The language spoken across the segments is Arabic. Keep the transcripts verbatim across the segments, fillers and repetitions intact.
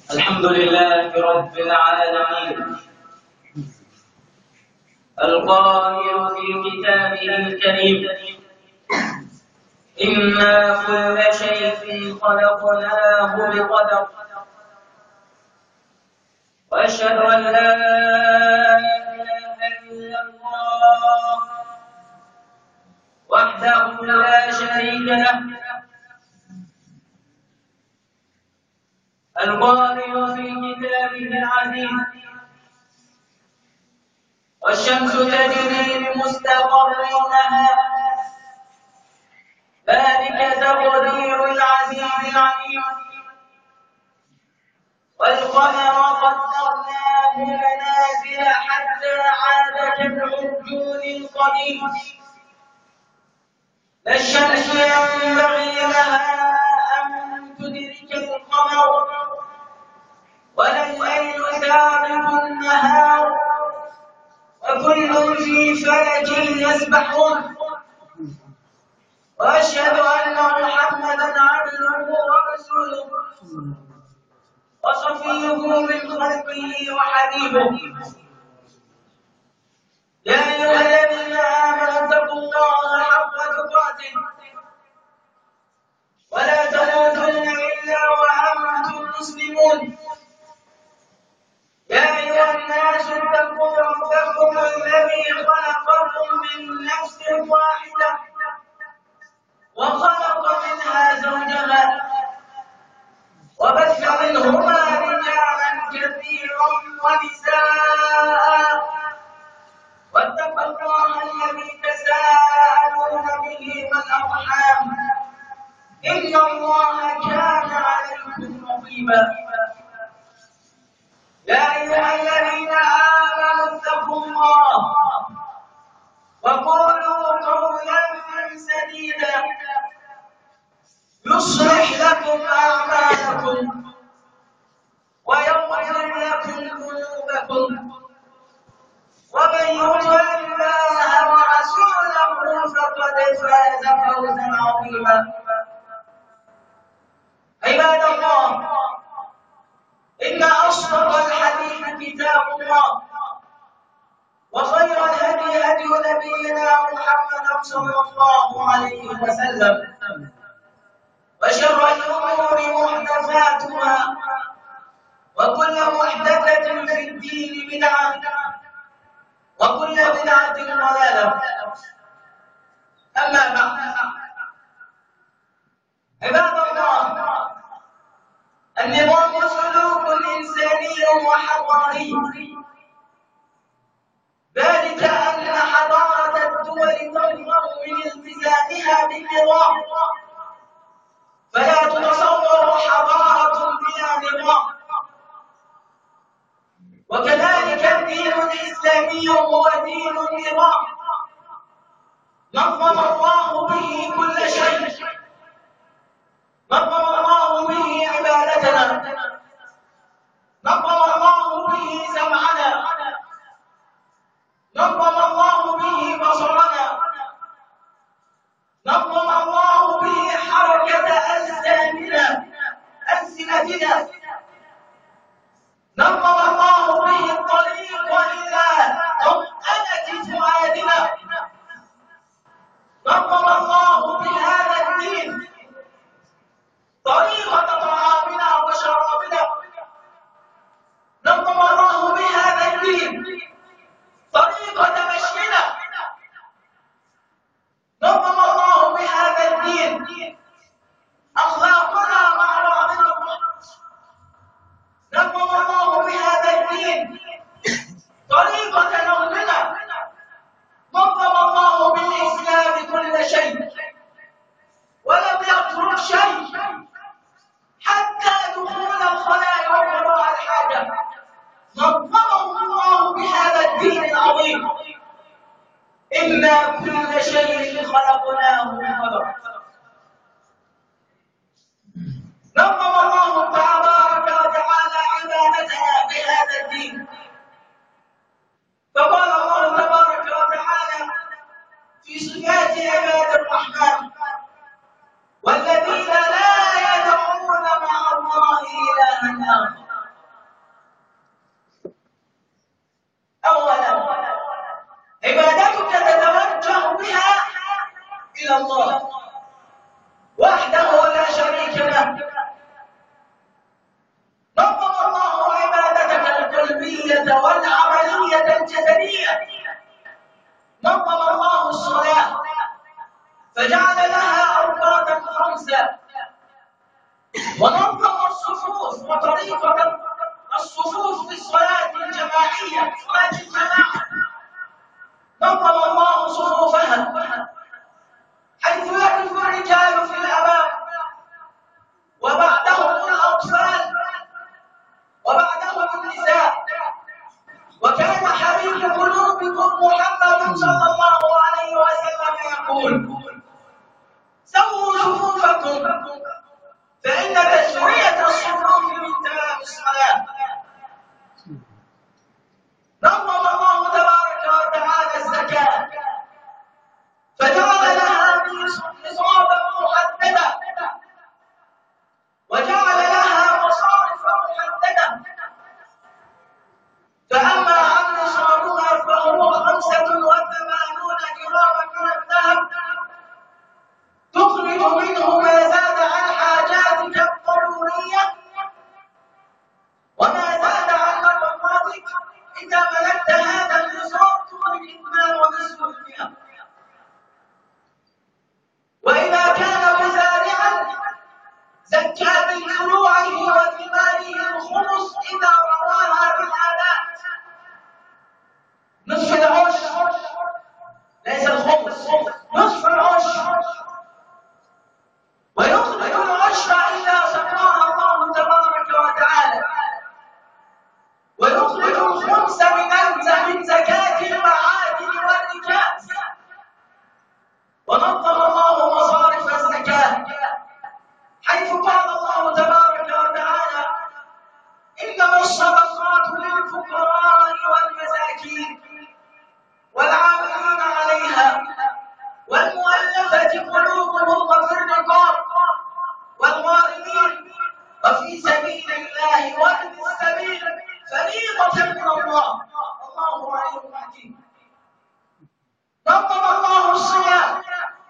الحمد لله رب العالمين القائل في كتابه الكريم إنا كل شيء خلقناه بقدر وأشهد أن لا إله إلا الله وحده لا شريك له القائل في كتابه العزيز والشمس تجري لمستقر لها ذلك تقدير العزيز العليم والقمر قدرناه منازل حتى عاد كالعرجون القديم لا الشمس ينبغي لها أن تدرك القمر ولا الليل سابق النهار وكل في فلك يسبحون وأشهد أن محمدا عبده ورسوله وصفيه من خلقه وحبيبه يا أيها الذين آمنوا اتقوا الله حق تقاته ولا تموتن إلا وأنتم مسلمون يا أيها الناس اتقوا ربكم الذي خلقكم من نفس واحدة وخلق منها زوجها وبث منهما رجالا كثيرا ونساء واتقوا الله الذي تساءلون به والأرحام إن الله كان عليكم رقيبا يا أيها الذين آمنوا اتقوا الله وقولوا قولا سديدا يصلح لكم أعمالكم ويغفر لكم ذنوبكم ومن يطع الله ورسوله فقد فاز فوزا عظيما عباد الله إن أصدق الحديث كتاب الله وخير الهدي هدي نبينا محمد صلى الله عليه وسلم وشر الأمور محدثاتها وكل محدثة في الدين بدعة وكل بدعة ضلالة أما بعد عباد الله النظام سلوك إنساني وحضاري ذلك أن حضارة الدول تظهر من التزامها بالنظام فلا تتصور حضارة بلا نظام وكذلك الدين الإسلامي هو دين النظام نظم الله به كل شيء نظم الله به عبادتنا نظم الله به سمعنا نظم الله به بصرنا نظم الله به حركة ألساننا ألسنتنا نظم الله به الطريق إلى طمأنة فؤادنا نظم الله بهذا الدين طريقة طعامنا وشرابنا نظم الله بهذا الدين طريقة مشينا نظم الله بهذا الدين أخلاقنا مع بعضنا نظم الله بهذا الدين طريقة نومنا نظم الله بالإسلام كل شيء ولم يترك شيء حتى دخول الخلاء وقضاء الحاجة نظمه الله بهذا الدين العظيم إنا كل شيء خلقناه بقدر نظم الله تبارك وتعالى عبادتنا بهذا الدين فقال الله تبارك وتعالى في صفات عباد الرحمن والذين لا يدعون مع الله إلها آخر وطريقة الصفوف في الصلاة الجماعية، صلاة الجماعة نظم الله صفوفها حيث يقف الرجال في الأمام وبعدهم الأطفال وبعدهم النساء. وكان حبيب قلوبكم محمد صلى الله عليه وسلم يقول: سووا صفوفكم فإن تسوية الصفوف من تمام الصلاة. نظم الله تبارك وتعالى الزكاة فجعل لها نصابا محددا وجعل لها مصارف محددة، فأما عن نصابها فهو خمسة وثمانون جراما من الذهب تخرج منه ما زاد عن حاجاتك الضرورية وما زاد عن نفقاتك. إذا ملكت هذا النصاب تخرج اثنان ونصف المئة. وإذا كان مزارعا زكى من فروعه وثماره الخمس إذا رواها بالآلاف، نصف العشر ليس الخمس، نصف العشر. ويخرج العشر إذا سقاها الله تبارك وتعالى، ويخرج الخمس من زكاة المعادن والركاز. ونظم الله مصارف الزكاة حيث قال الله تبارك وتعالى: إنما الصدقات للفقراء والمساكين والعاملين عليها والمؤلفة قلوبهم وفي الرقاب والغارمين وفي سبيل الله وابن السبيل فريضة من الله والله عليم حكيم. نظم الله الصيام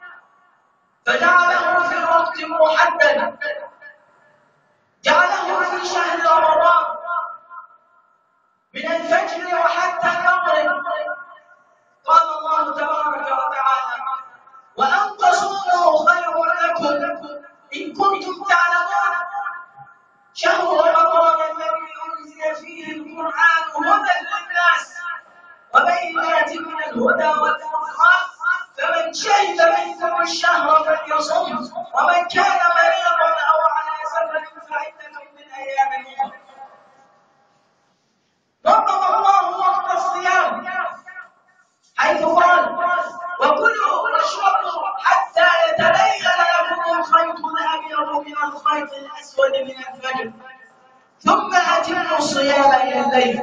فجعله في وقت محدد، جعله في شهر رمضان من الفجر وحتى المغرب. قال الله تبارك وتعالى: وأن تصوموا خير لكم إن كنتم تعلمون. شهر رمضان الذي أنزل فيه القرآن هدى للناس وبينات من الهدى والفرقان، فمن شهد منكم الشهر فليصم، ومن كان مريضا أو على سفر فعدة من أيام أخرى. نظم الله وقت الصيام حيث قال: وكلوا واشربوا حتى يتبين لكم الخيط الأبيض من الخيط الأسود من الفجر ثم أتموا الصيام إلى الليل.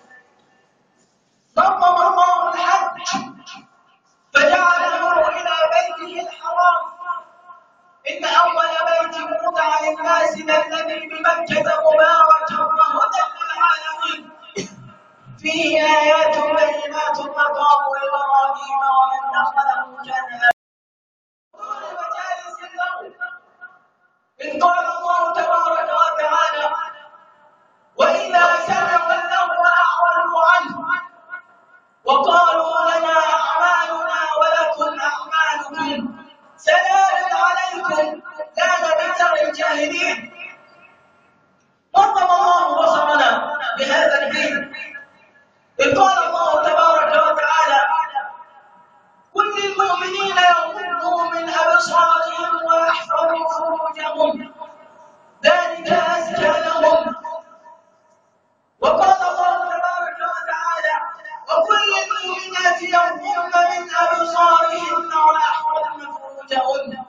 نظم الله الحج فجعله إلى بيته الحرام. إن أول بيت وضع للناس الذي بمكة مباركا وهدى للعالمين فيه آيات بينات مقام إبراهيم ومن دخله كان آمنا. مجالس اللغو إذ قال الله تبارك وتعالى: وإذا سمعوا اللغو أعرضوا عنه وقالوا لنا أعمالنا ولكم أعمالكم سلام عليكم لا نبتغي الجاهلين. نظم الله بصرنا بهذا الدين إذ قال الله تبارك وتعالى: قل للمؤمنين يغضوا من أبصارهم ويحفظوا فروجهم ذلك أزكى لهم. وقال الله تبارك وتعالى: وقل للمؤمنات يغضن من أبصارهن ويحفظن فروجهن.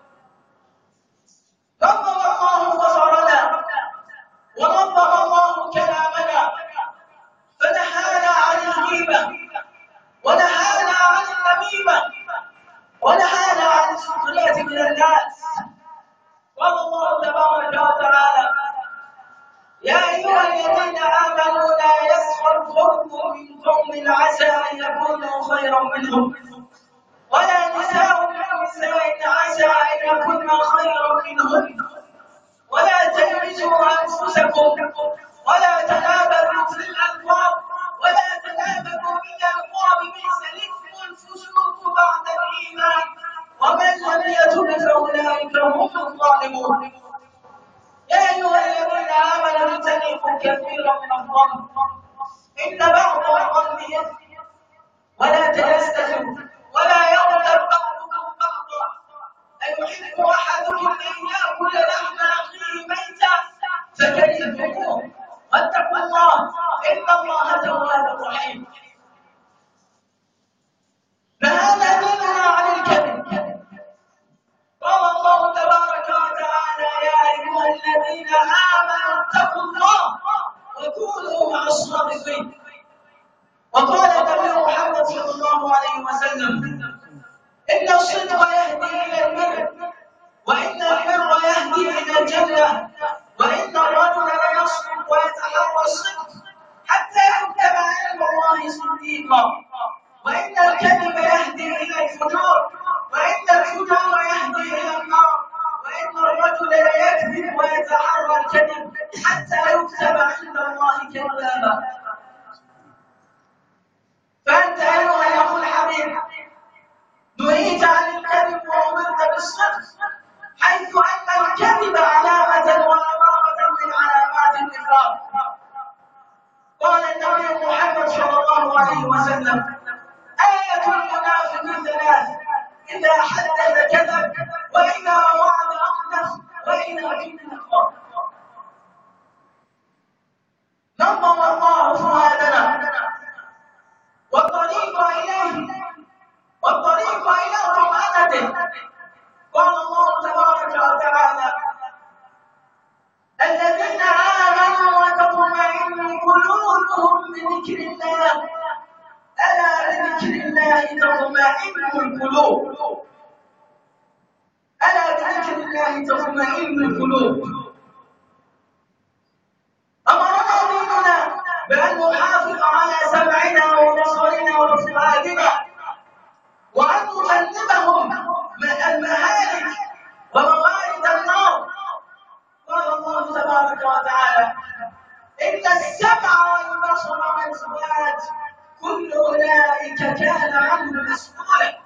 نظم الله بصرنا ونظم الله كلامنا فنهانا عن الغيبة ونهانا عن النميمة ونهانا عن السخرية من الناس. قال الله تبارك وتعالى: يا أيها الذين آمنوا لا يسخر قوم من قوم عسى أن يكونوا خيرا منهم ولا نساء من نساء عسى أن يكون خيرا منهن ولا تلمزوا أنفسكم ولا تنابذوا في الألقاب ولا تنابذوا بالألقاب بئس الاسم الفسوق بعد الإيمان ومن لم يتب فأولئك هم الظالمون. يا أيها الذين آمنوا واجتنبوا كثيرا من الظن إن بعض الظن إثم ولا تجسسوا ولا يغتب بعضكم بعضا أيحب أحدكم أن يأكل لحم أخيه ميتا فكرهتموه واتقوا الله إن الله تواب رحيم. فهذا ديننا عن الكذب. قال الله تبارك وتعالى يا أيها الذين آمنوا اتقوا الله وكونوا مع الصادقين. وقال النبي محمد صلى الله عليه وسلم إن الصدق يهدي إلى البر وإن البر يهدي إلى الجنة وإن الرجل ليصدق ويتحرى الصدق حتى يكتب عند الله صديقا وإن الكذب يهدي إلى الفجور وإن الفجور يهدي إلى النار وإن الرجل ليكذب ويتحرى الكذب حتى يكتب عند الله كذابا. فأنت أيها الأخ الحبيب نهيت عن الكذب وأمرت بالصدق حيث أن الكذب علامة وأمارة من علامات النفاق. قال النبي محمد صلى الله عليه وسلم آية المنافق ثلاث إذا حدث كذب وإذا وعد أخلف وإذا كذب خان. نظم الله فؤادنا والطريق إليه والطريق إلى طمأنته. قال الله تبارك وتعالى الذين آمنوا وتطمئن قلوبهم بذكر الله ألا بذكر الله تطمئن القلوب ألا بذكر الله تطمئن القلوب. أمرنا ديننا بأن نحافظ على سمعنا وبصرنا وفؤادنا وأن نجنبهم من المهالك وموارد النار. قال الله تبارك وتعالى إن السمع والبصر والفؤاد كل أولئك كان عنه مسؤولا.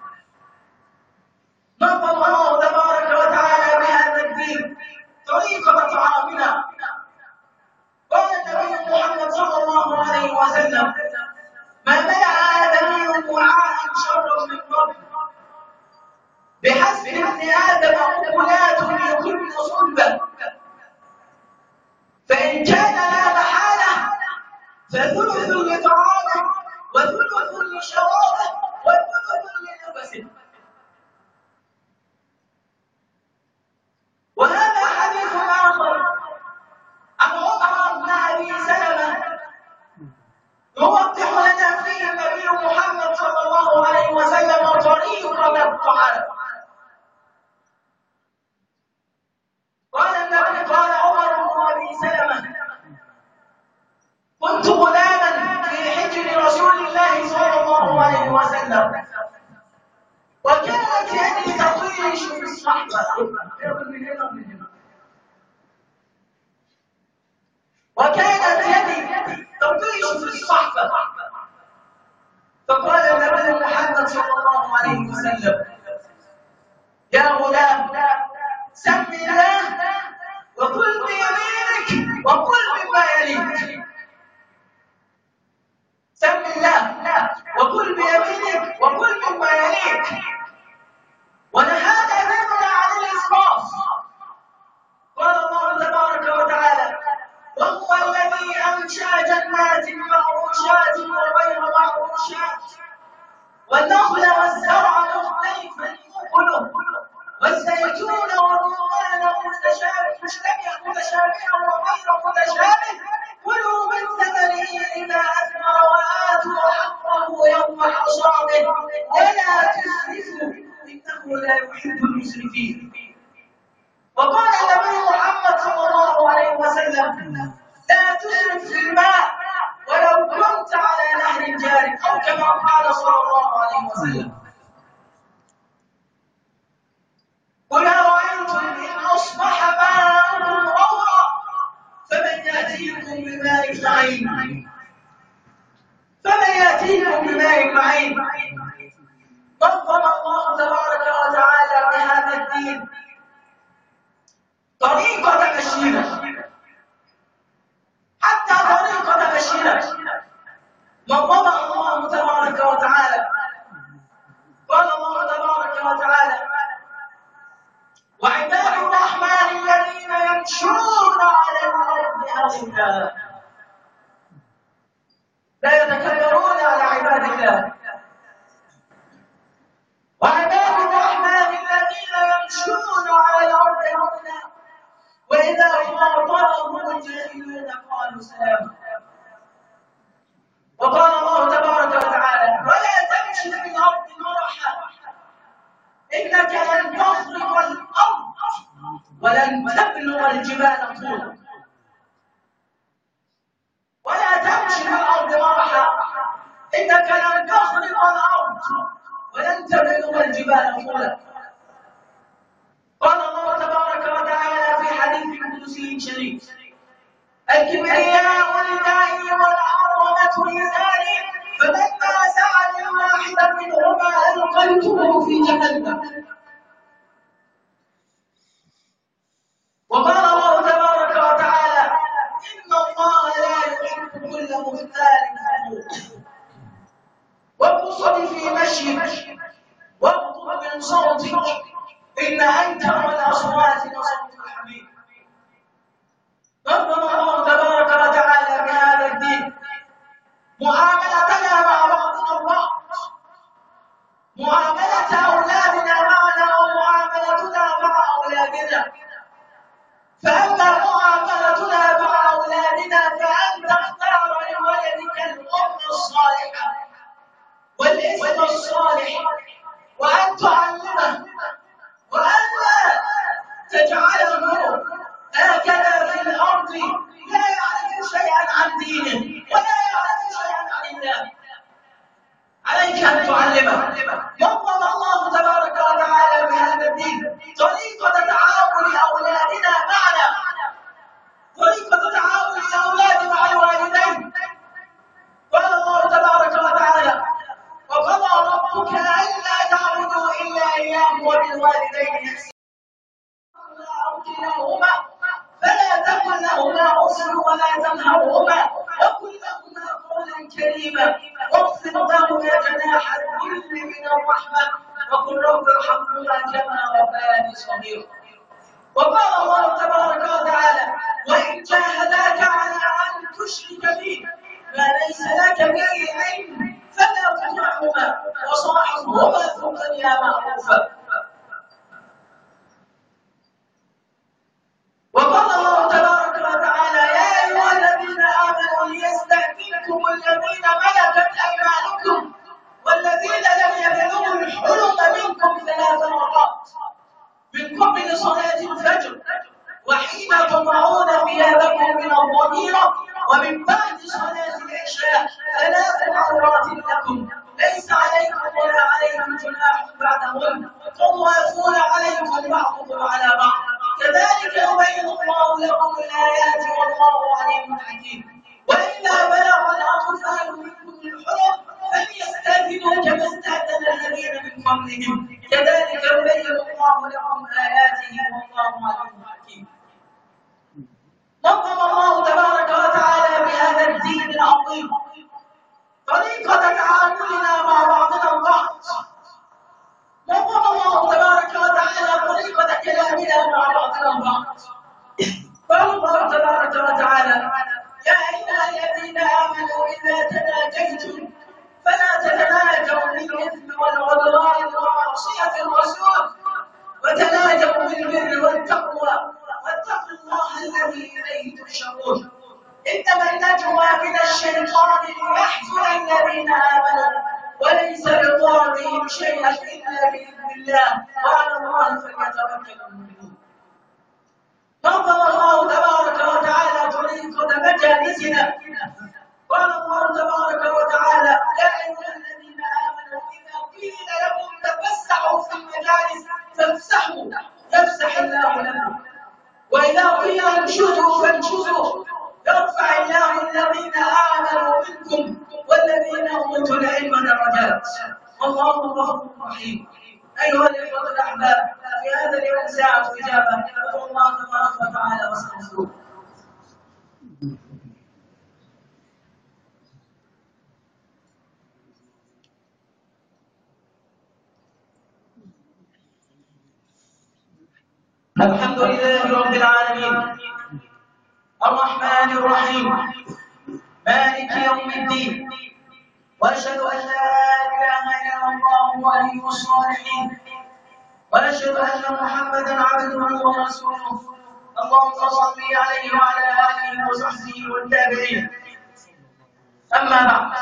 نظم الله تبارك وتعالى بهذا الدين طريقة طعامنا. قال النبي محمد صلى الله عليه وسلم ما ملأ آدمي وعاء شرا من قبل بحسب ابن آدم أكلات لكل صلبة فإن كان لا محالة فثلث لطعامه وثلث لشرابه وثلث لنفسه. وهذا حديث آخر عن عمر بن أبي سلمة يوضح لنا فيه النبي محمد صلى الله عليه وسلم طريقة الطعام. قال النبي قال عمر بن أبي سلمة كنت غلاما في حجر رسول الله صلى الله عليه وسلم وكانت يدي تطيش في الصحبة وكانت يدي تطيش في الصحبة. فقال النبي محمد صلى الله عليه وسلم يا غلام سم الله وكل بيمينك وكل مما يليك. سم الله وكل بيمينك وكل مما يليك. ونهانا ديننا عن الإسراف. قال الله تبارك وتعالى وهو الذي أنشأ جنات معروشات وغير معروشات والنخل والزرع مختلفا أكله والزيتون والرمان متشابه متشابها وغير متشابه كلوا من ثمره إذا أثمر وآتوا حقه يوم حصاده ولا تسرفوا إنه لا يحب المسرفين. وقال النبي محمد صلى الله عليه وسلم لا تسرف في الماء ولو كنت على نهر جاري أو كما قال صلى الله عليه وسلم قل أرأيتم إن أصبح ماؤكم غورا فمن يأتيكم بماء معين فمن يأتيكم بماء معين. نظم الله تبارك وتعالى بهذا الدين طريقة مشينا منها، لا يتكبرون على عباد الله. وعباد الرحمن الذين يمشون على الأرض هونا وإذا خاطبهم الجاهلون قالوا سلاما. وقال الله تبارك وتعالى: ولا تمشي في الأرض مرحا إنك لن تخرق الأرض ولن تبلغ الجبال طولا. ولا تمشي في الأرض مرحا إنك لن تخرق الأرض ولن تبلغ الجبال طولا. قال الله تبارك وتعالى في حديث قدسي شريف: الكبرياء لله والعظمة لساني فمن نازعني واحدا منهما ألقيته في جهنم. وقال الله تبارك وتعالى: إن الله لا يحب كل مختال فخور. واقصد في مشيك واغضض من صوتك إن أنكر الأصوات لصوت الحميد. نظم الله تبارك وتعالى بهذا الدين معاملتنا مع بعضنا البعض، معاملة أولادنا معنا ومعاملتنا مع أولادنا. فأما معاملتنا مع أولادنا فأن تختار لولدك الأم الصالحة والاسم الصالح، وأن تعلمه، وأن لا تجعله هكذا في الأرض لا يعرف شيئا عن دينه ولا يعرف شيئا عن الله. عليك أن تعلمه. يضمن الله تبارك وتعالى بهذا الدين طريقة تعامل أولادنا معنا، طريقة تعامل الأولاد مع الوالدين. قال الله تبارك وتعالى: وقضى ربك ألا تعبدوا إلا إياه وبالوالدين إحسانا أو كلاهما فلا تقل لهما أف ولا تنهرهما وقل لهما قولا كريما واخفض لهما جناح الذل من الرحمة وقل رب ارحمهما كما ربياني صغيرا. وقال الله تبارك وتعالى: وإن جاهداك على أن تشرك بي ما ليس لك به علم فلا تطعهما وصاحبهما في الدنيا معروفا. وقال الله تبارك وتعالى: يا أيها الذين آمنوا ليستأذنكم الذين ملكت أيمانكم والذين لم يبلغوا الحلم منكم ثلاث مرات من قبل صلاة الفجر وحين تضعون ثيابكم من الظهيرة ومن بعد صلاة العشاء ثلاث مرات لكم ليس عليكم ولا عليهم جناح بعدهن طوافون عليكم بعضكم على بعض كذلك يبين الله لكم الآيات والله عليم حكيم. وإذا بلغ الأطفال منكم الحلم فليستأذنوا كما استأذن الذين من قبلهم كذلك يبين الله لكم آياته والله عليم حكيم. نظم الله تبارك وتعالى بهذا الدين العظيم طريقة تعاملنا مع بعضنا البعض. نظم الله تبارك وتعالى طريقة كلامنا مع بعضنا البعض. قال الله تبارك وتعالى: يا أيها الذين آمنوا إذا تناجيتم فلا تتناجوا بالإثم والعدوان ومعصية الرسول وتناجوا بالبر والتقوى واتقوا الله الذي إليه تحشرون. إنما النجوى من الشيطان ليحزن الذين آمنوا وليس بضارهم شيئا إلا بإذن الله وعلى الله فليتوكل المؤمنون. نظم الله تبارك وتعالى طريقة مجالسنا. قال الله تبارك وتعالى: يا أيها الذين آمنوا إذا قيل لكم تفسحوا في المجالس فافسحوا يفسح الله لكم وإذا قيل انشزوا فانشزوا يرفع الله الذين آمنوا منكم والذين أوتوا العلم درجات والله غفور رحيم. أيها الإخوة الأحباب، في هذا اليوم ساعة إجابة ادعوا الله تبارك وتعالى واستغفروه. الحمد لله رب العالمين الرحمن الرحمن الرحيم مالك يوم الدين وأشهد أن لا إله إلا الله ولي الصالحين وأشهد أن محمدا عبده ورسوله اللهم صل عليه وعلى آله وصحبه والتابعين. أما بعد،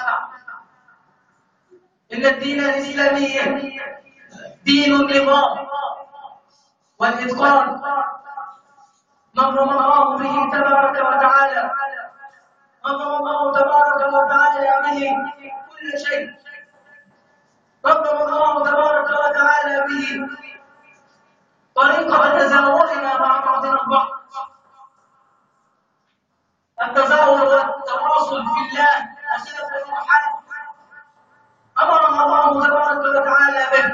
إن الدين الإسلامي دين النظام والإتقان نظم الله به تبارك وتعالى نظم الله تبارك وتعالى به كل شيء. نظم الله تبارك وتعالى به طريقة تزاورنا مع بعضنا البعض، التزاور والتواصل في الله وصلة الأرحام أمرنا الله تبارك وتعالى به،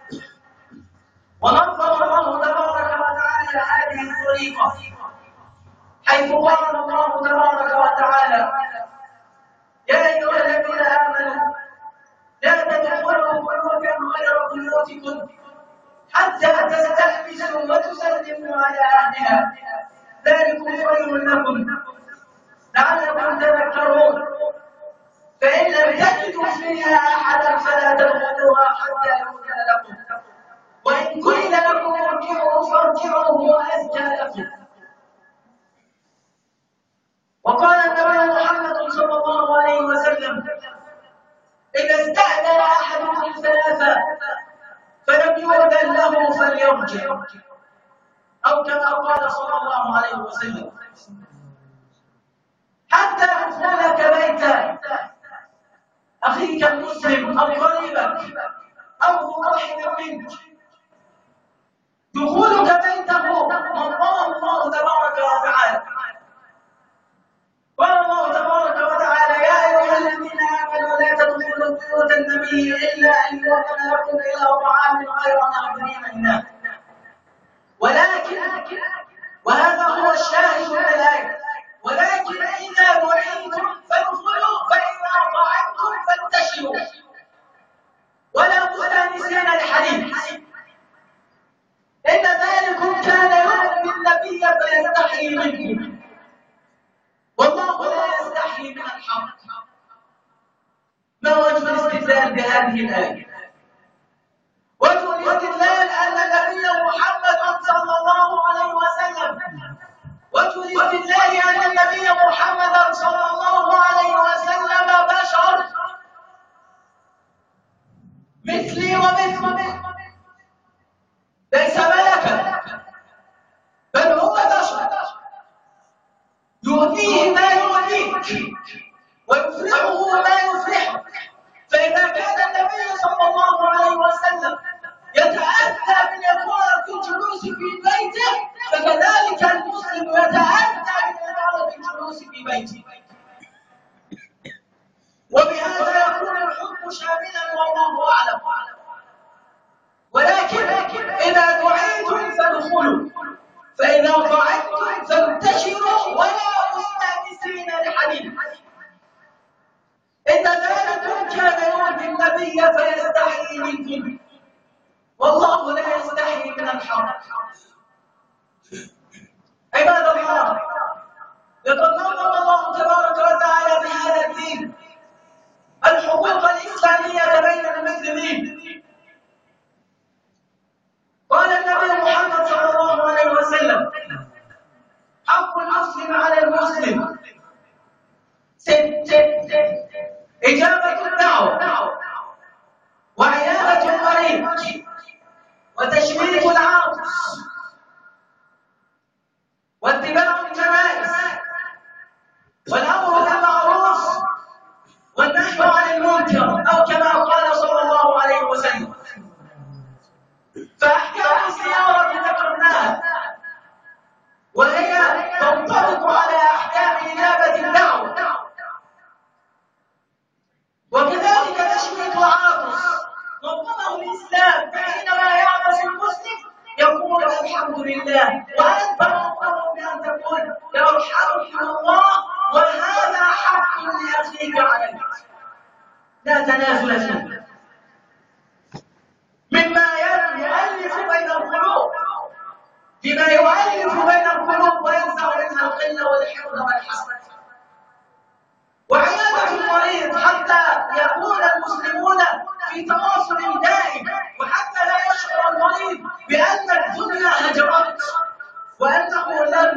ونظم الله تبارك وتعالى هذه الطريقة حيث قال الله تبارك وتعالى: يا أيها الذين آمنوا لا تدخلوا بيوتا غير بيوتكم حتى تستأنسوا وتسلموا على أهلها ذلكم خير لكم لعلكم تذكرون. فإن لم تجدوا فيها أحدا فلا تدخلوها حتى يؤذن لكم، وإن قيل لكم ارجعوا فارجعوا هو أزكى لكم. وقال النبي محمد صلى الله عليه وسلم: إذا استأذن أحدكم ثلاثة فلم يؤذن له فليرجع، أو كما قال صلى الله عليه وسلم. حتى دخولك بيت أخيك المسلم أو قريبك أو ذو رحم منك، دخولك بيته نظمه الله تبارك وتعالى. قال الله تبارك وتعالى: يا أيها الذين آمنوا لا تدخلوا بيوت النبي إلا أن يؤذن لكم إلى طعام غير ناظرين إناه. ولكن وهذا هو الشاهد من الآية: ولكن إذا دعيتم فادخلوا فإذا طعمتم فانتشروا ولا مستأنسين لحديث، إن ذلكم كان يؤذي النبي فيستحيي منكم، والله لا يستحيي من الحق. ما وجه الاستدلال بهذه الآية؟ وجه الاستدلال أن النبي محمد صلى الله عليه وسلم وجه الاستدلال أن النبي محمد صلى الله عليه وسلم بشر مثلي ومثلك، ليس ملكا بل هو بشر يؤذيه ما يؤذيك ويفرحه ما يفرحك. فإذا كان النبي صلى الله عليه وسلم يتأذى من إطالة الجلوس في بيته، فكذلك المسلم يتأذى من إطالة الجلوس في بيته، وبهذا يكون الحكم شاملا والله أعلم. ولكن إذا دعيتم فادخلوا فإذا طعمتم فانتشروا ولا مستأنسين لحديث، إن ذلكم كان يؤذي النبي فيستحيي منكم، والله لا يستحيي من الحق. عباد الله، لقد نظم الله تبارك وتعالى بهذا الدين الحقوق الإسلامية بين المسلمين. قال النبي محمد صلى الله عليه وسلم: حق المسلم على المسلم ست: إجابة الدعوة، وعيادة المريض، وتشميت العاطس، واتباع الجنائز، والأمر بالمعروف والنهي عن المنكر، أو كما قال صلى الله عليه وسلم. فأحكام الزيارة ذكرناها، وهي تنطبق على أحكام إجابة الدعوة، وكذلك تشميت العاطس نظمه الإسلام، فحينما يعطس المسلم يقول الحمد لله، وأنت مطلوب بأن تقول يرحمك الله، وهذا حق لأخيك عليك، لا تنازل فيه. مما يؤلف بين القلوب، بما يؤلف بين القلوب وينزع منها القلة والحقد والحسد.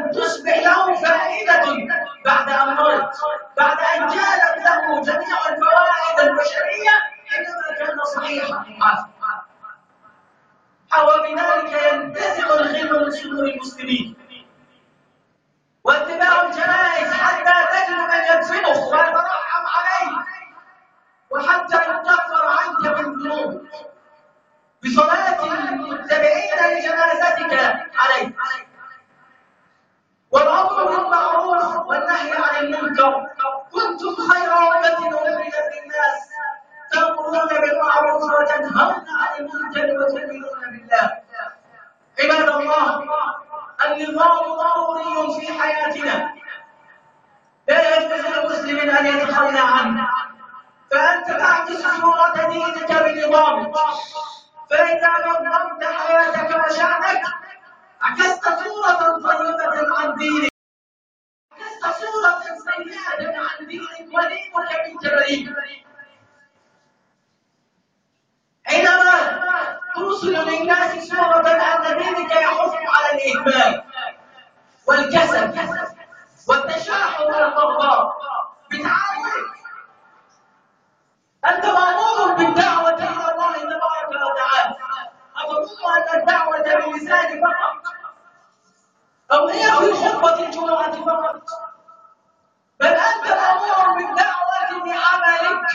تصبح له فائدة بعد أن مرض، بعد أن جالت له جميع الفوائد البشرية حينما كان صحيحا وبذلك ينتزع الغل من صدور المسلمين. واتباع الجنائز حتى تجد من يدفنه ويترحم عليه، وحتى يكفر عنك من ذنوب بصلاة المتبعين لجنازتك عليه. والأمر بالمعروف والنهي عن المنكر، كنتم خير أمة أخرجت للناس تأمرون بالمعروف وتنهون عن المنكر وتؤمنون بالله. عباد الله، النظام ضروري في حياتنا، لا يجوز لمسلم أن يتخلى عنه، فأنت تعكس صورة دينك بنظامك، فإذا نظمت حياتك وشأنك عكست صورة طيبة عن دينك، عكست صورة سيئة عن دينك ودينك منك بريء. حينما توصل للناس صورة أن دينك يحث على الإهمال والكسل والتشاحن والبغضاء بتعاملك، أنت مأمور بالدعوة إلى الله تبارك وتعالى. أظن أن الدعوة باللسان فقط أو هي في خطبة الجمعة فقط، بل أنت مأمور بالدعوة بعملك.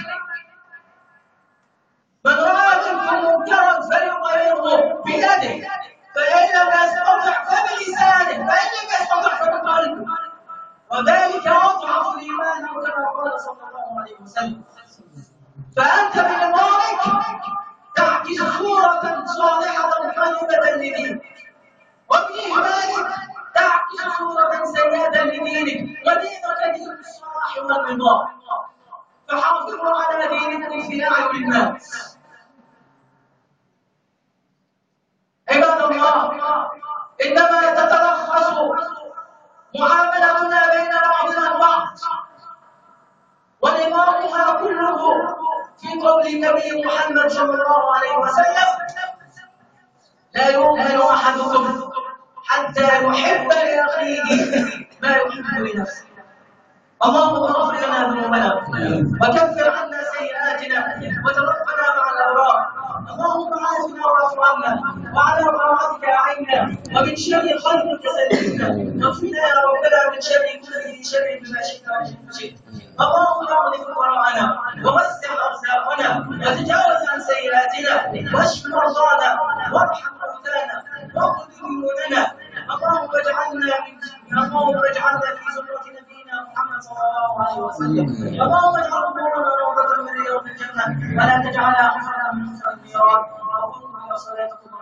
من رأى منكم منكرا فليغيره بيده، فإن لم يستطع فبلسانه، فإن لم يستطع فبقلبه، وذلك أضعف الإيمان كما قال صلى الله عليه وسلم. فأنت بنظامك تعكس صورة صالحة طيبة لدينك، وبإهمالك تعكس صورة سيئة لدينك، ودينك دين الصلاح والنظام. فحافظوا على دينكم في أعين الناس. عباد الله، إنما تتلخص معاملتنا بين بعضنا البعض ونظامها كله في قول النبي محمد صلى الله عليه وسلم: لا يؤمن أحدكم حتى يحب لأخيه ما يحب لنفسه. اللهم اغفر لنا ذنوبنا وكفر عنا سيئاتنا وتوفنا مع الأبرار. اللهم عافنا واعف عنا وعلى طاعتك أعنا ومن شر خلقك سلمنا، واغفرنا يا ربنا من شر كل شر بما شئت وما شئت. اللهم اغفر وراءنا ووسع أرزاقنا وتجاوز عن سيئاتنا واشف مرضانا وارحم موتانا واغفر ذنوبنا. اللهم اجعلنا من اللهم اجعلنا في زمرة نبينا محمد صلى الله عليه وسلم. اللهم اجعل قبورنا روضة من رياض الجنة ولا تجعلها حفرة من حفر النيران. اللهم صلاتكم